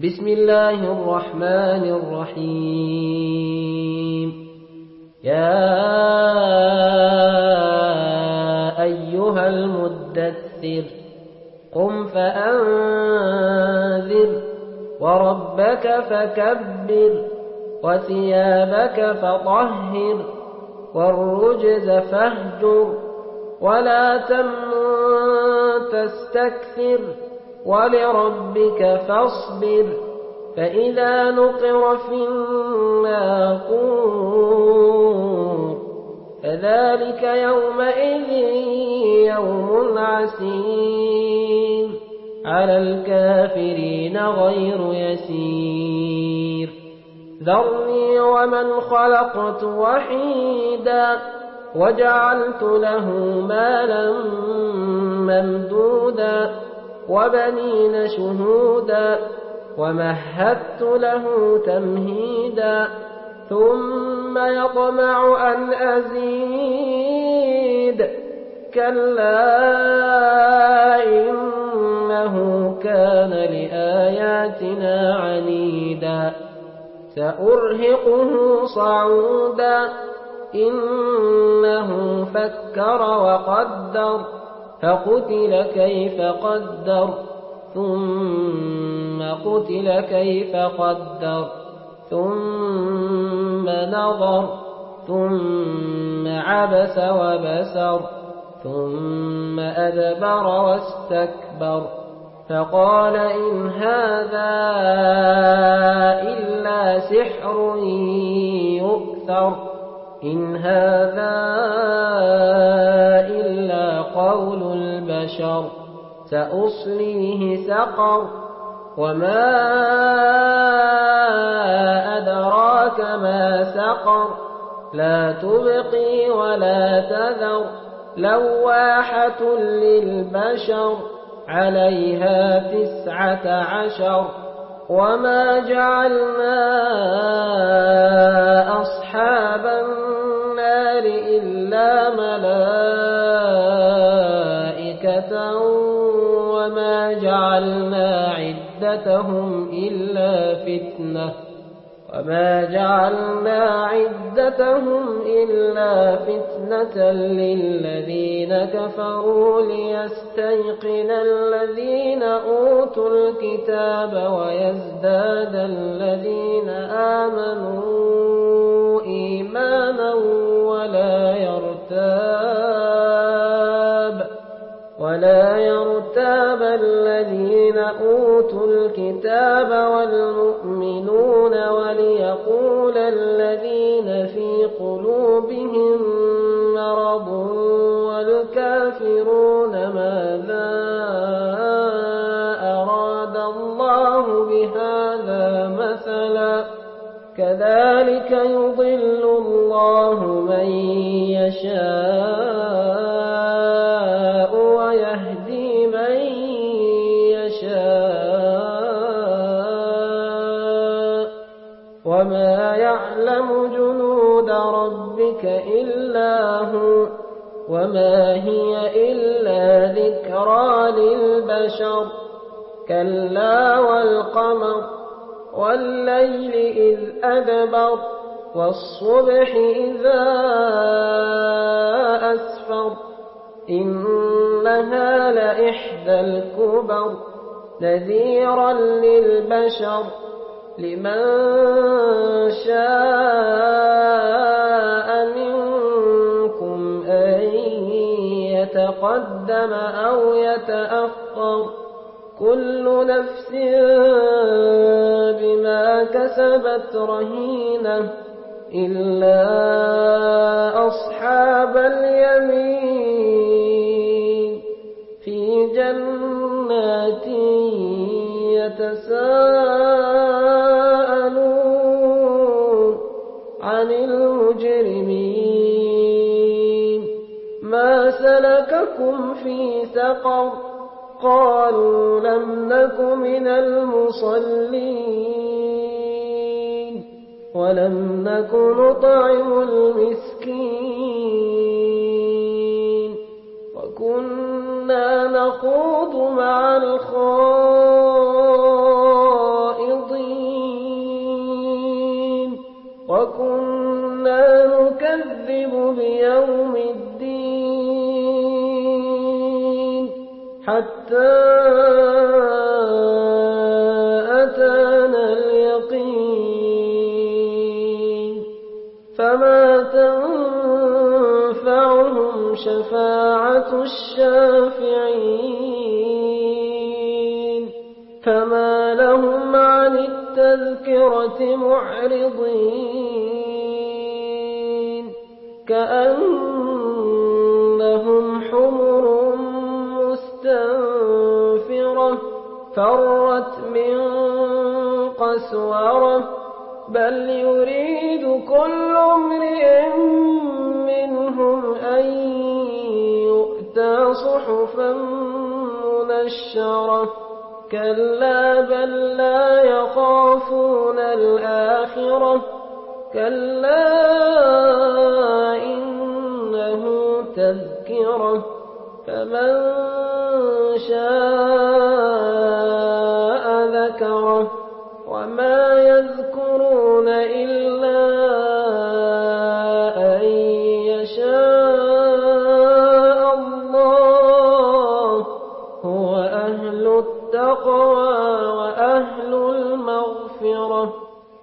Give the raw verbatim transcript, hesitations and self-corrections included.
بسم الله الرحمن الرحيم. يا أيها المدثر قم فأنذر وربك فكبر وثيابك فطهر والرجز فاهجر ولا تمنن تستكثر ولربك فاصبر فإذا نقر في الناقور فذلك يومئذ يوم عسير على الكافرين غير يسير. ذرني ومن خلقت وحيدا وجعلت له مالا ممدودا وبنين شهودا ومهدت له تمهيدا ثم يطمع أن أزيد كلا إنه كان لآياتنا عنيدا سأرهقه صعودا إنه فكر وقدر فقتل كيف قدر ثم قتل كيف قدر ثم نظر ثم عبس وبسر ثم أدبر واستكبر فقال إن هذا إلا سحر يؤثر إن هذا إلا قول البشر سأصليه سقر وما أدراك ما سقر لا تبقي ولا تذر لواحة للبشر عليها تسعة عشر وما جعلنا أصحاب النار إلا ملائكة وما جعلنا عدتهم إلا فتنة وما جعلنا عدتهم إلا فتنة للذين كفروا ليستيقن الذين أوتوا الكتاب ويزداد الذين آمنوا إيمانا ولا يرتاب ولا يرتاب الذين أوتوا الكتاب والمؤمنون وليقول الذين في قلوبهم مرض والكافرون ماذا أراد الله بهذا مثلا كذلك يضل الله من يشاء ويهدي من يشاء وما يعلم جنود ربك إلا هو وما هي إلا ذكرى للبشر كلا والقمر والليل إذ أدبر والصبح إذا أسفر إنها لإحدى الكبر نذيرا للبشر لمن شاء منكم أن يتقدم أو يتأخر كل نفس بما كسبت رهينة إلا أصحاب اليمين في جنات يتساءلون عن المجرمين ما سلككم في سقر قالوا لم نك من المصلين ولم نك نطعم المسكين وكنا نخوض مع الخائضين نكذب بيوم الدين حتى أتانا اليقين فما تنفعهم شفاعة الشافعين فما لهم عن التذكرة معرضين كأنهم حمر مستنفرة فرت من قسورة بل يريد كل امرئ منهم أن يؤتى صحفا منشرة كلا بل لا يخافون الآخرة كلا إنه تذكرة فمن شاء ذكره وما يذكرون إلا